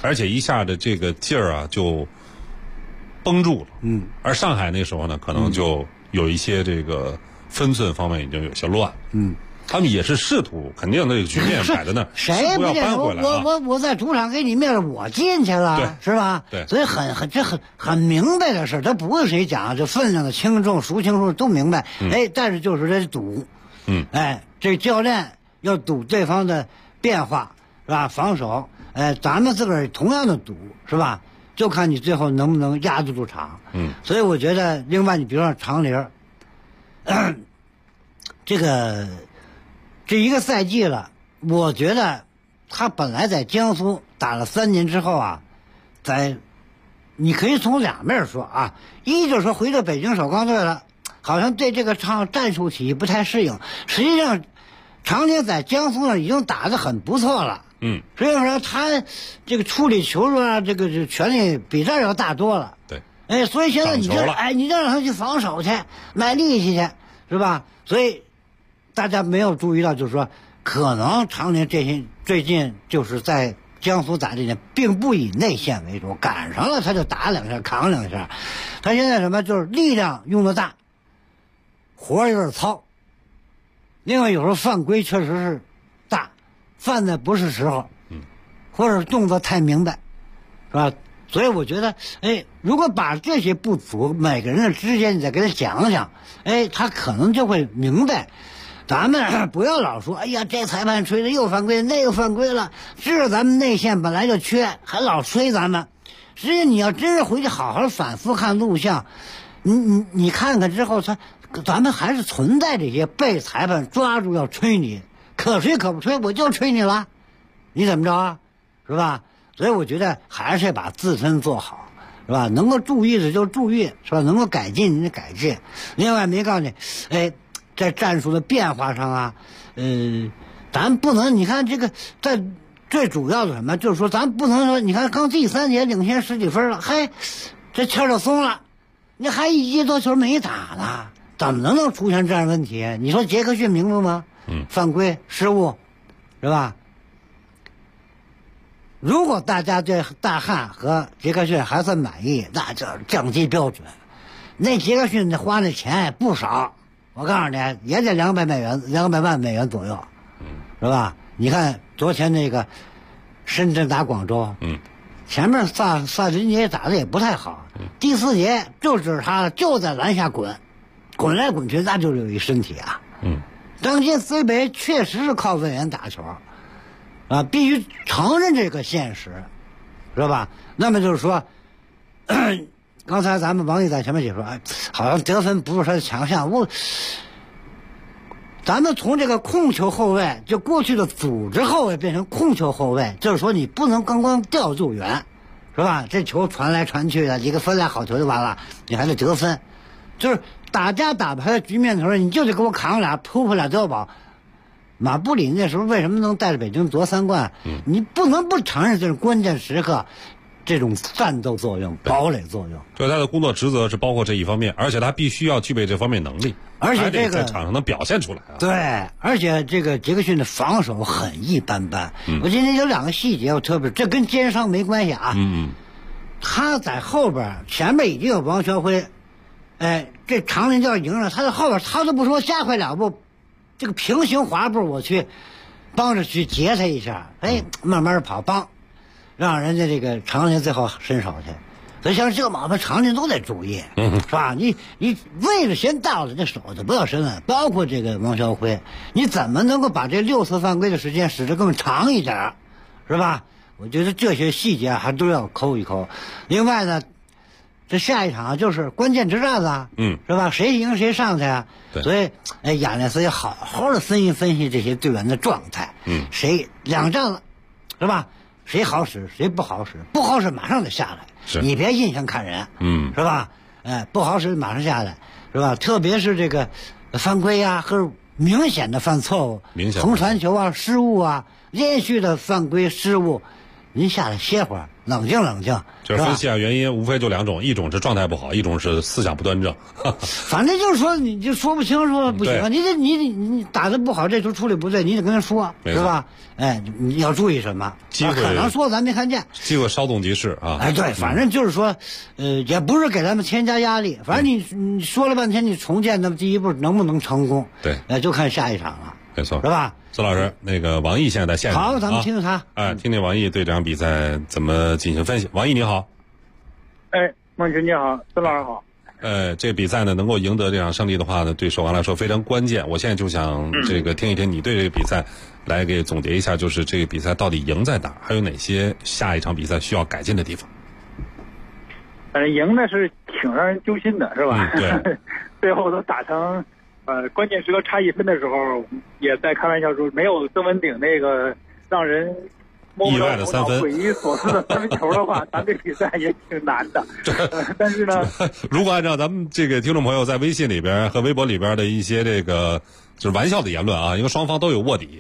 而且一下的这个劲儿啊就绷住了。而上海那时候呢，可能就有一些这个分寸方面已经有些乱。他们也是试图，肯定那个局面摆在那儿， 谁不要搬回来啊。 我在主场给你面子，我进去了，是吧？ 对， 所以很明白的事，这不是谁讲，这分量的轻重、孰轻孰都明白。但是就是这赌，这教练要赌对方的变化，是吧？防守，咱们自个儿同样的赌，是吧？就看你最后能不能压得住场。所以我觉得，另外你比如说长林，这一个赛季了，我觉得他本来在江苏打了3年之后啊，你可以从两面说啊，一就是说回到北京首钢队了，好像对这个战术体系不太适应。实际上，常年在江苏呢已经打得很不错了。实际上他这个处理球啊，这个权力比这儿要大多了。 对， 所以现在你就让他去防守去，卖力气去，是吧？所以大家没有注意到，就是说，可能常年最近就是在江苏打这年，并不以内线为主，赶上了他就打2下，扛2下。他现在什么就是力量用得大，活有点糙。另外有时候犯规确实是大，犯的不是时候，或者动作太明白，是吧？所以我觉得，如果把这些不足每个人的之间你再给他讲讲，他可能就会明白。咱们不要老说，哎呀，这裁判吹的又犯规，那又犯规了，知道咱们内线本来就缺，还老吹咱们。实际你要真是回去好好反复看录像，你看看之后，咱们还是存在这些被裁判抓住要吹你，可吹可不吹，我就吹你了，你怎么着啊？是吧？所以我觉得还是把自身做好，是吧？能够注意的就注意，是吧？能够改进你就改进。另外没告诉你，在战术的变化上啊，咱不能，你看这个在最主要的什么，就是说咱不能说，你看刚第3节领先10几分了，这气儿就松了，你还1节多球没打呢，怎么能出现这样问题？你说杰克逊明白吗？犯规失误，是吧？如果大家对大汉和杰克逊还算满意，那就降低标准。那杰克逊花的钱不少，我告诉你，也得200万美元左右，是吧？你看昨天那个深圳打广州，前面萨林杰打的也不太好，第4节就是他就在篮下滚来滚去，那就是有一身体啊。当今 CBA 确实是靠外援打球。必须承认这个现实，是吧？那么就是说，刚才咱们王毅在前面解说，好像得分不是他的强项。咱们从这个控球后卫，就过去的组织后卫变成控球后卫，就是说你不能光吊救援，是吧？这球传来传去的，一个分俩好球就完了，你还得得分。就是打架打牌的局面的时候，你就得给我扛俩，扑俩碉堡。马布里那时候为什么能带着北京夺3冠？你不能不承认这种关键时刻这种战斗作用、堡垒作用。 对，他的工作职责是包括这一方面，而且他必须要具备这方面能力， 而且这个在场上能表现出来啊。 对，而且这个杰克逊的防守很一般般。我今天有2个细节，我特别，这跟肩伤没关系啊。他在后边，前面已经有王学辉，这长林就要赢了，他在后边，他都不说加快2步。这个平行滑步，我去帮着去截他一下，慢慢跑，让人家这个常林最后伸手去。所以像这个毛病，常林都得注意，是吧？你位置先到了，这手就不要伸了。包括这个王晓辉，你怎么能够把这6次犯规的时间使得更长一点，是吧？我觉得这些细节还都要抠一抠。另外呢，这下一场就是关键之战了，是吧？谁赢谁上去啊？所以，亚列斯也好好的分析这些队员的状态，谁2战了，是吧？谁好使，谁不好使，不好使马上得下来，你别印象看人，是吧？不好使马上下来，是吧？特别是这个犯规啊，和明显的犯错误，横传球啊、失误啊，连续的犯规失误， 您下来歇会儿，冷静冷静。 就是分析下原因，无非就2种，一种是状态不好，一种是思想不端正。 反正就是说，你就说不清说不行，你打得不好，这球处理不对，你得跟他说，是吧？哎，你要注意什么？ 机会可能说咱没看见， 机会稍纵即逝啊！ 哎，对，反正就是说，也不是给咱们添加压力，反正你说了半天，你重建那么第一步能不能成功？ 对， 就看下一场了， 没错， 是吧？ 孙老师，那个王毅现在在现场， 好，咱们听听他， 听听王毅对这场比赛怎么进行分析。王毅你好， 孟群你好，孙老师好。 这个比赛呢，能够赢得这场胜利的话呢，对首钢来说非常关键。我现在就想这个听一听你对这个比赛来给总结一下，就是这个比赛到底赢在哪儿，还有哪些下一场比赛需要改进的地方。 反正赢的是挺让人揪心的，是吧？ 对， 最后都打成关键时刻差1分的时候，也在开玩笑说，没有曾文鼎那个让人意外的3分、 匪夷所思的3分球的话，咱这比赛也挺难的。但是呢， 如果按照咱们这个听众朋友在微信里边和微博里边的一些这个就是玩笑的言论啊，因为双方都有卧底。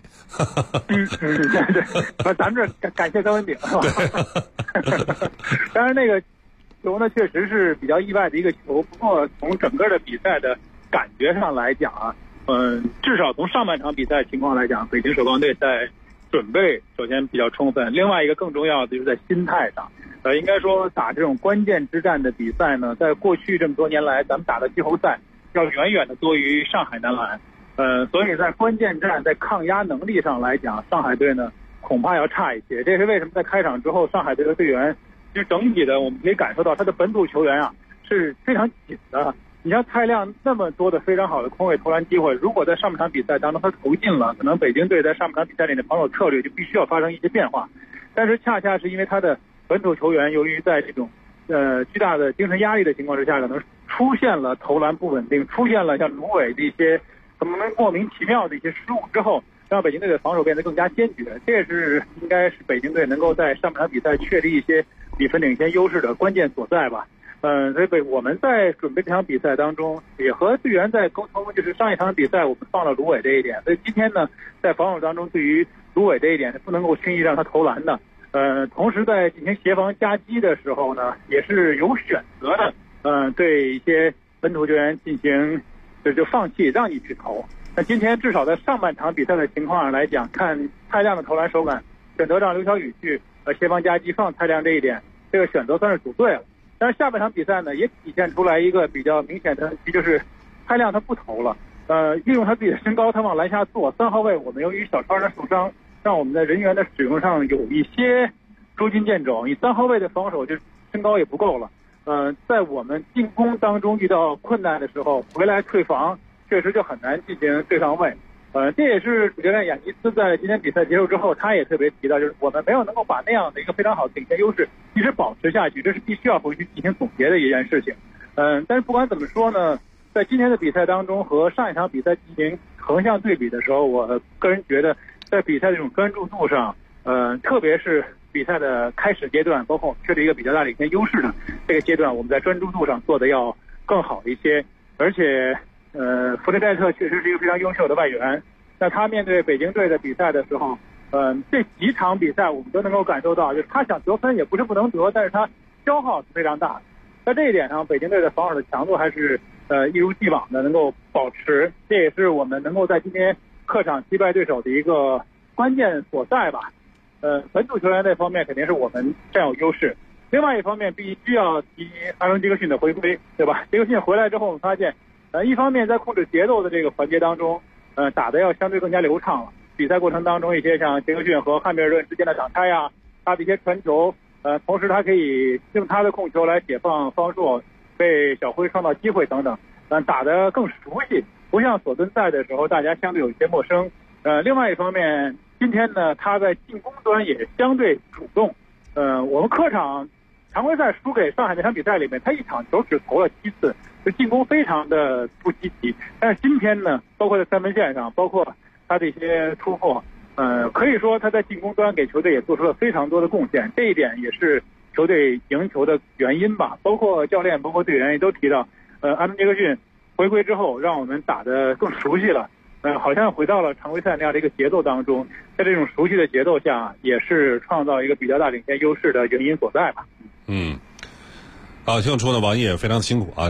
对，咱们这感谢曾文鼎是吧？当然那个球呢，确实是比较意外的一个球。不过从整个的比赛的感觉上来讲啊，至少从上半场比赛情况来讲，北京首钢队在准备首先比较充分，另外一个更重要的就是在心态上。应该说打这种关键之战的比赛呢，在过去这么多年来，咱们打的季后赛要远远的多于上海男篮。所以在关键战在抗压能力上来讲，上海队呢恐怕要差一些。这是为什么在开场之后，上海队的队员其实整体的我们可以感受到他的本土球员啊是非常紧的。你像蔡亮那么多的非常好的空位投篮机会，如果在上半场比赛当中他投进了，可能北京队在上半场比赛里的防守策略就必须要发生一些变化。但是恰恰是因为他的本土球员由于在这种巨大的精神压力的情况之下，可能出现了投篮不稳定，出现了像芦苇的一些莫名其妙的一些失误之后，让北京队的防守变得更加坚决。这也是应该是北京队能够在上半场比赛确立一些比分领先优势的关键所在吧。所以我们在准备这场比赛当中，也和队员在沟通，就是上一场比赛我们放了芦苇这一点，所以今天呢，在防守当中对于芦苇这一点是不能够轻易让他投篮的。同时在进行协防夹击的时候呢，也是有选择的，对一些本土球员进行就放弃，让你去投。那今天至少在上半场比赛的情况上来讲，看蔡亮的投篮手感，选择让刘晓宇去协防夹击放蔡亮这一点，这个选择算是组对了。但是下半场比赛呢，也体现出来一个比较明显的问题，就是蔡亮他不投了，利用他自己的身高，他往篮下坐。3号位我们由于小超的受伤，让我们在人员的使用上有一些捉襟见肘。你3号位的防守就身高也不够了，在我们进攻当中遇到困难的时候，回来退防确实就很难进行对上位。这也是主教练雅尼斯在今天比赛结束之后，他也特别提到，就是我们没有能够把那样的一个非常好的领先优势一直保持下去，这是必须要回去进行总结的一件事情。但是不管怎么说呢，在今天的比赛当中和上一场比赛进行横向对比的时候，我个人觉得在比赛这种专注度上，特别是比赛的开始阶段，包括我们确立一个比较大领先优势的这个阶段，我们在专注度上做的要更好一些。而且弗雷戴特确实是一个非常优秀的外援，那他面对北京队的比赛的时候，这几场比赛我们都能够感受到，就是他想得分也不是不能得，但是他消耗是非常大的。在这一点上，北京队的防守的强度还是一如既往的能够保持，这也是我们能够在今天客场击败对手的一个关键所在吧。本土球员这方面肯定是我们占有优势，另外一方面必须要提阿伦·杰克逊的回归，对吧？杰克逊回来之后，我们发现一方面在控制节奏的这个环节当中，打得要相对更加流畅了。比赛过程当中，一些像杰克逊和汉密尔顿之间的挡拆啊，他的一些传球，同时他可以用他的控球来解放方硕，为小辉创造机会等等，打得更熟悉，不像索顿在的时候大家相对有一些陌生。另外一方面，今天呢，他在进攻端也相对主动。我们客场常规赛输给上海那场比赛里面，他一场球只投了7次，就进攻非常的不积极。但是今天呢，包括在3分线上，包括他的一些突破，可以说他在进攻端给球队也做出了非常多的贡献，这一点也是球队赢球的原因吧。包括教练，包括队员也都提到，阿伦·杰克逊回归之后，让我们打得更熟悉了。 好像回到了常规赛那样的一个节奏当中，在这种熟悉的节奏下，也是创造一个比较大领先优势的原因所在吧。 听出呢，王毅也非常辛苦啊，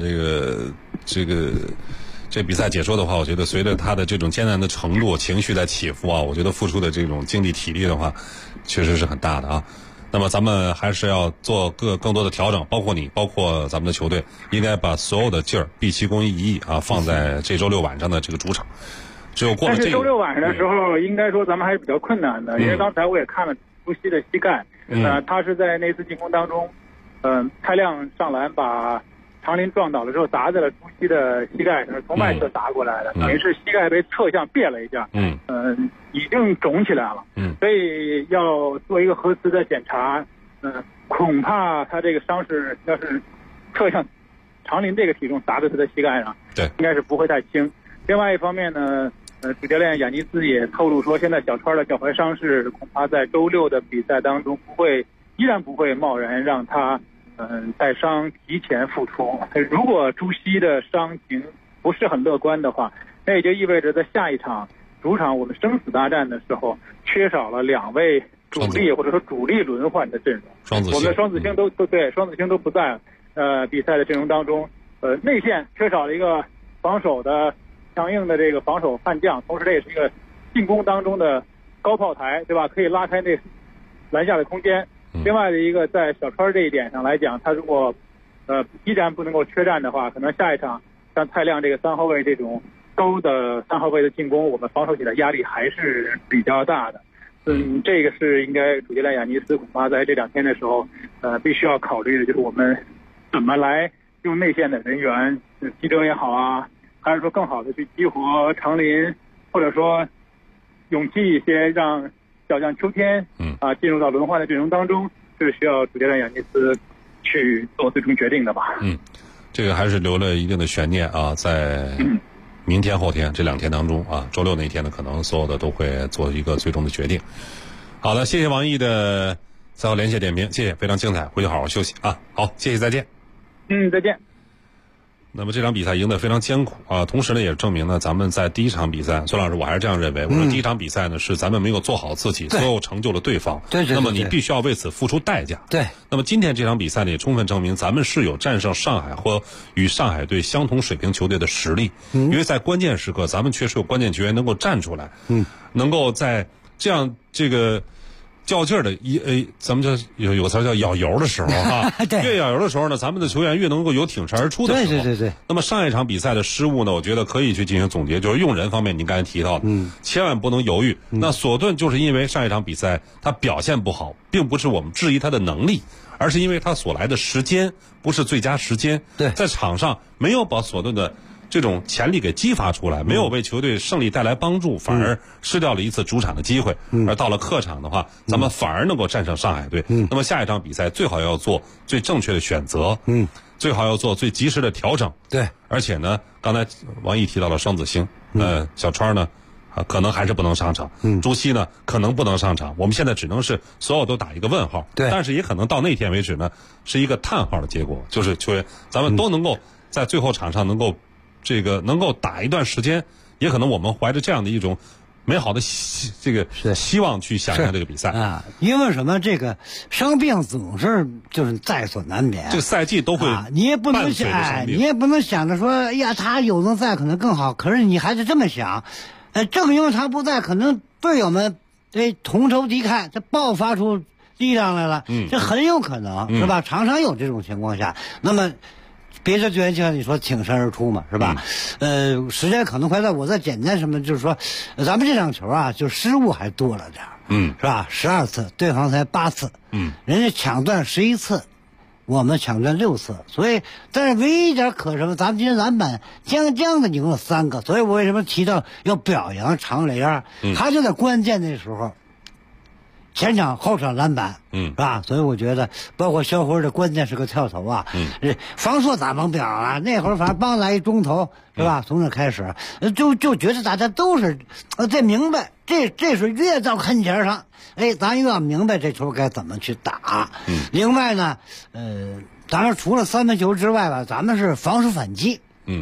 这比赛解说的话，我觉得随着他的这种艰难的程度、情绪在起伏啊，我觉得付出的这种精力体力的话，确实是很大的啊。那么咱们还是要做更多的调整，包括你，包括咱们的球队，应该把所有的劲儿、毕其功于一役啊，放在这周六晚上的这个主场。只有过了这个， 但是周六晚上的时候，应该说咱们还是比较困难的，因为刚才我也看了朱熹的膝盖，他是在那次进攻当中，太亮上篮把常林撞倒了之后，砸在了朱熹的膝盖上，从外侧砸过来的，等于是膝盖被侧向别了一下，已经肿起来了，所以要做一个核磁的检查，恐怕他这个伤势要是侧向常林这个体重砸在他的膝盖上， 对， 应该是不会太轻。另外一方面呢，主教练雅尼斯也透露说，现在小川的脚踝伤势恐怕在周六的比赛当中依然不会贸然让他带伤提前复出。如果朱熹的伤情不是很乐观的话，那也就意味着在下一场主场我们生死大战的时候，缺少了2位主力或者说主力轮换的阵容。我们的双子星都对，双子星都不在比赛的阵容当中。内线缺少了一个防守的强硬的这个防守悍将，同时这也是一个进攻当中的高炮台，对吧？可以拉开那篮下的空间。另外的一个，在小川这一点上来讲，他如果依然不能够缺战的话，可能下一场像太亮这个3号位这种勾的3号位的进攻，我们防守起来压力还是比较大的。这个是应该主教练雅尼斯恐怕在这2天的时候，必须要考虑的，就是我们怎么来用内线的人员激征也好啊，还是说更好的去激活常林，或者说勇气一些让小将秋天进入到轮换的阵容当中，这是需要主教练雅尼斯去做最终决定的吧。 这个还是留了一定的悬念啊，在明天后天这2天当中啊，周六那天呢，可能所有的都会做一个最终的决定。好的，谢谢王毅的赛后连线点评，谢谢，非常精彩，回去好好休息啊。好，谢谢，再见。 再见。 那么这场比赛赢得非常艰苦啊，同时呢也证明呢咱们在第一场比赛，孙老师我还是这样认为，我说第一场比赛呢是咱们没有做好自己，最后成就了对方。 对。 那么你必须要为此付出代价。 对。 那么今天这场比赛呢也充分证明咱们是有战胜上海或与上海队相同水平球队的实力。因为在关键时刻咱们确实有关键球员能够站出来。能够在这样这个较劲儿的咱们就有个词叫咬油的时候哈，越咬油的时候呢，咱们的球员越能够有挺身而出的时候。 对。 那么上一场比赛的失误呢，我觉得可以去进行总结，就是用人方面，您刚才提到的，千万不能犹豫。那索顿就是因为上一场比赛他表现不好，并不是我们质疑他的能力，而是因为他所来的时间不是最佳时间。 对， 在场上没有把索顿的这种潜力给激发出来，没有为球队胜利带来帮助，反而失掉了一次主场的机会。而到了客场的话，咱们反而能够战胜上海队。那么下一场比赛最好要做最正确的选择，最好要做最及时的调整。 对， 而且呢，刚才王毅提到了双子星，小川呢，可能还是不能上场，朱熹呢可能不能上场。我们现在只能是所有都打一个问号， 对， 但是也可能到那天为止呢，是一个叹号的结果，就是球员咱们都能够在最后场上能够。能够打一段时间，也可能我们怀着这样的一种美好的希望去想象这个比赛啊。因为什么？这个伤病总是就是在所难免。 这个赛季都会你也不能想，你也不能想着说，哎呀，他有能在可能更好。可是你还是这么想，正因为他不在，可能队友们同仇敌忾，这爆发出力量来了，这很有可能，是吧？常常有这种情况下，那么。别的球员就像你说挺身而出嘛，是吧？时间可能快到，我再简单就是说，咱们这场球啊，就失误还多了点，是吧？12次，对方才8次，人家抢断11次，我们抢断6次，所以但是唯一一点可什么，咱们今天篮板将的赢了3个，所以我为什么提到要表扬常雷啊？他就在关键的时候。前场后场篮板，是吧？所以我觉得，包括肖辉的关键是个跳投啊，防守咋甭表啊？那会儿反正帮来一中投，是吧？从那开始，就觉得大家都是，这明白，这是越到跟前上，咱又要明白这球该怎么去打。另外呢，咱们除了3分球之外吧，咱们是防守反击，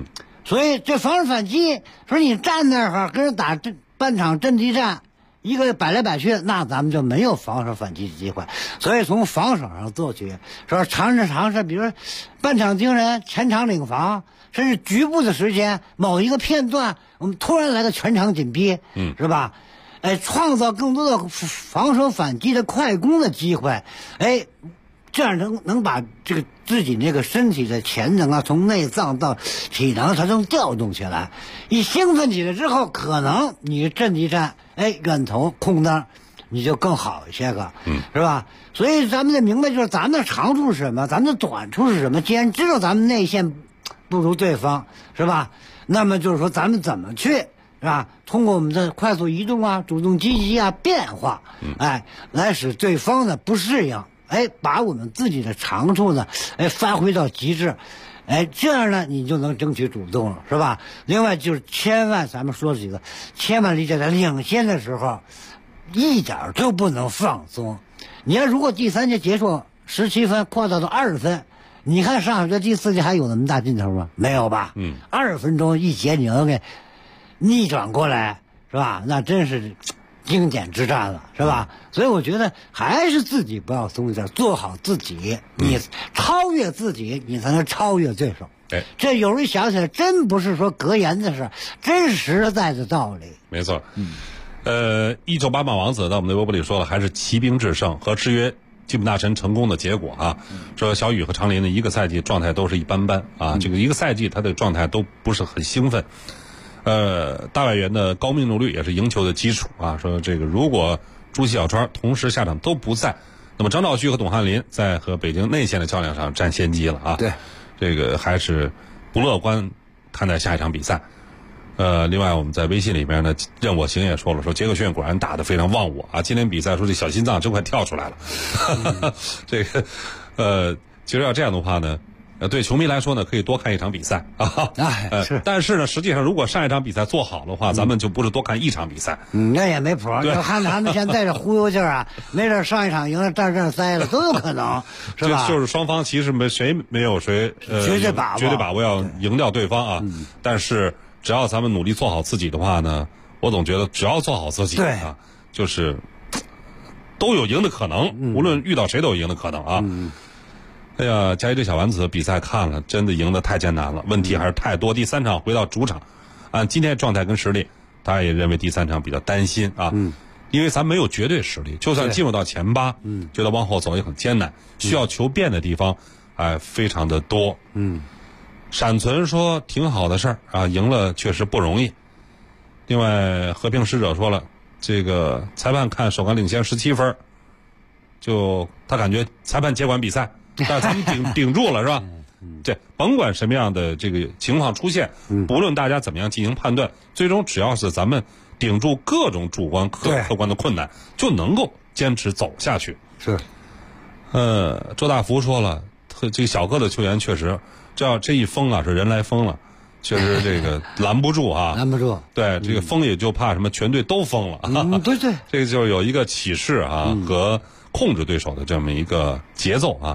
所以这防守反击，说你站那儿跟人打半场阵地战，一个摆来摆去，那咱们就没有防守反击的机会。所以从防守上做起，说尝试，比如说半场惊人，前场领防，甚至局部的时间，某一个片段，我们突然来个全场紧逼，是吧？创造更多的防守反击的快攻的机会，这样能把这个自己那个身体的潜能啊，从内脏到体能，它能调动起来。一兴奋起来之后，可能你阵地战，远投空当，你就更好一些个，是吧？所以咱们得明白，就是咱们的长处是什么，咱们的短处是什么。既然知道咱们内线不如对方，是吧？那么就是说，咱们怎么去，是吧？通过我们的快速移动啊、主动积极啊、变化，来使对方呢不适应。把我们自己的长处呢，发挥到极致，这样呢，你就能争取主动了，是吧？另外就是咱们说几个，千万理解，在领先的时候，一点都不能放松。你要如果第3节结束17分扩大到20分，你看上海队第4节还有那么大劲头吗？没有吧？20分钟一节你能给逆转过来，是吧？那真是经典之战了，是吧？所以我觉得还是自己不要松懈，做好自己，你超越自己，你才能超越对手。这有人想起来，真不是说格言的事，真实在的道理。 没错。1988王子在我们的微博里说了，还是骑兵制胜和制约基普大神成功的结果啊。说小雨和常林的一个赛季状态都是一般般啊，这个一个赛季他的状态都不是很兴奋。大外援的高命中率也是赢球的基础啊。说这个如果朱熹、小川同时下场都不在，那么张兆旭和董翰林在和北京内线的较量上占先机了啊。 对， 这个还是不乐观看待下一场比赛。另外我们在微信里面呢，任我行也说了，说杰克逊果然打得非常忘我啊，今天比赛说这小心脏真快跳出来了。这个其实要这样的话呢，对球迷来说呢，可以多看一场比赛啊。 是。 但是呢，实际上如果上一场比赛做好的话，咱们就不是多看一场比赛。 那也没谱。就看他们现在这忽悠劲儿啊，没准上一场赢了，这塞了都有可能，是吧？ 就是双方其实谁没有谁绝对把握要赢掉对方啊。但是只要咱们努力做好自己的话呢，我总觉得只要做好自己啊，就是都有赢的可能，无论遇到谁都有赢的可能啊。哎呀，加一队小丸子比赛看了，真的赢得太艰难了，问题还是太多。第3场回到主场，按今天状态跟实力，他也认为第3场比较担心啊。因为咱没有绝对实力，就算进入到前8，觉得往后走也很艰难，需要求变的地方，非常的多。闪存说挺好的事儿啊，赢了确实不容易。另外，和平使者说了，这个裁判看首钢领先17分，就他感觉裁判接管比赛。但是咱们顶住了，是吧？这甭管什么样的这个情况出现，不论大家怎么样进行判断，最终只要是咱们顶住各种主观客观的困难，就能够坚持走下去。 是。 周大福说了，这个小个的球员确实，这一疯啊，是人来疯了，确实这个拦不住啊， 拦不住。 对，这个疯也就怕什么，全队都疯了。 对， 这个就是有一个起势啊和控制对手的这么一个节奏啊。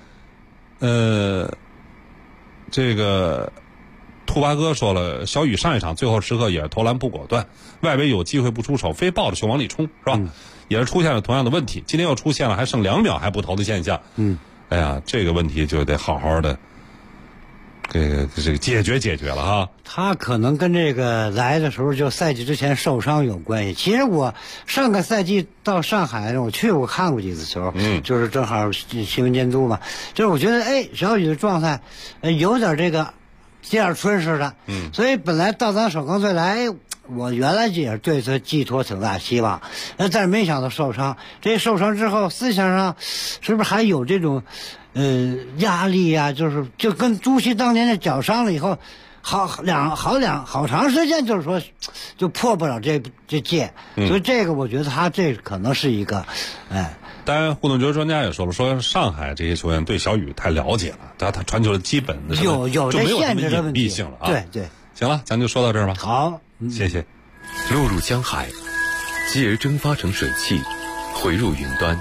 这个兔八哥说了，小雨上一场最后时刻也是投篮不果断，外围有机会不出手，非抱着球往里冲，是吧？也是出现了同样的问题，今天又出现了还剩2秒还不投的现象。哎呀，这个问题就得好好的这个解决了哈。 他可能跟这个来的时候就赛季之前受伤有关系。其实我上个赛季到上海，我去过看过几次球，就是正好新闻监督嘛，就是我觉得小雨的状态有点这个第二春似的，所以本来到咱首钢队来，我原来也是对他寄托挺大希望，但是没想到受伤。这受伤之后，思想上是不是还有这种压力呀？就跟朱熹当年的脚伤了以后，好长时间就是说就破不了这戒，所以这个我觉得他这可能是一个当然，互动球专家也说了，说上海这些球员对小雨太了解了，他传球的基本的有这限制的隐蔽性了啊。 对， 行了，咱就说到这儿吧。 好， 谢谢。 落入江海，继而蒸发成水汽，回入云端。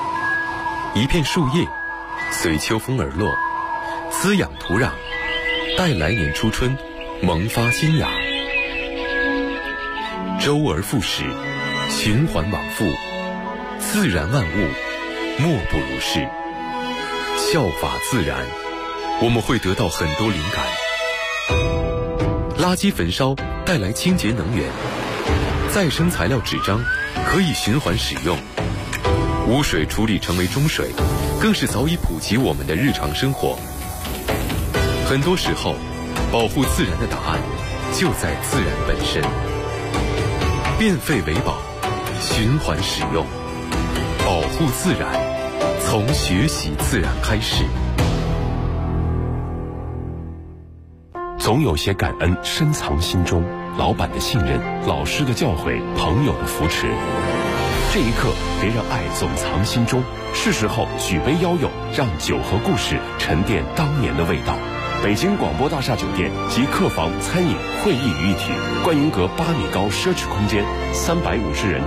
一片树叶随秋风而落，滋养土壤， 待来年初春萌发新芽。周而复始，循环往复，自然万物莫不如是。效法自然，我们会得到很多灵感。垃圾焚烧带来清洁能源，再生材料纸张可以循环使用，污水处理成为中水，更是早已普及我们的日常生活。很多时候，保护自然的答案就在自然本身。变废为宝，循环使用，保护自然，从学习自然开始。 总有些感恩深藏心中，老板的信任，老师的教诲，朋友的扶持。这一刻，别让爱总藏心中，是时候举杯邀友，让酒和故事沉淀当年的味道。北京广播大厦酒店集客房、餐饮、会议于一体，观云阁8米高奢侈空间，350人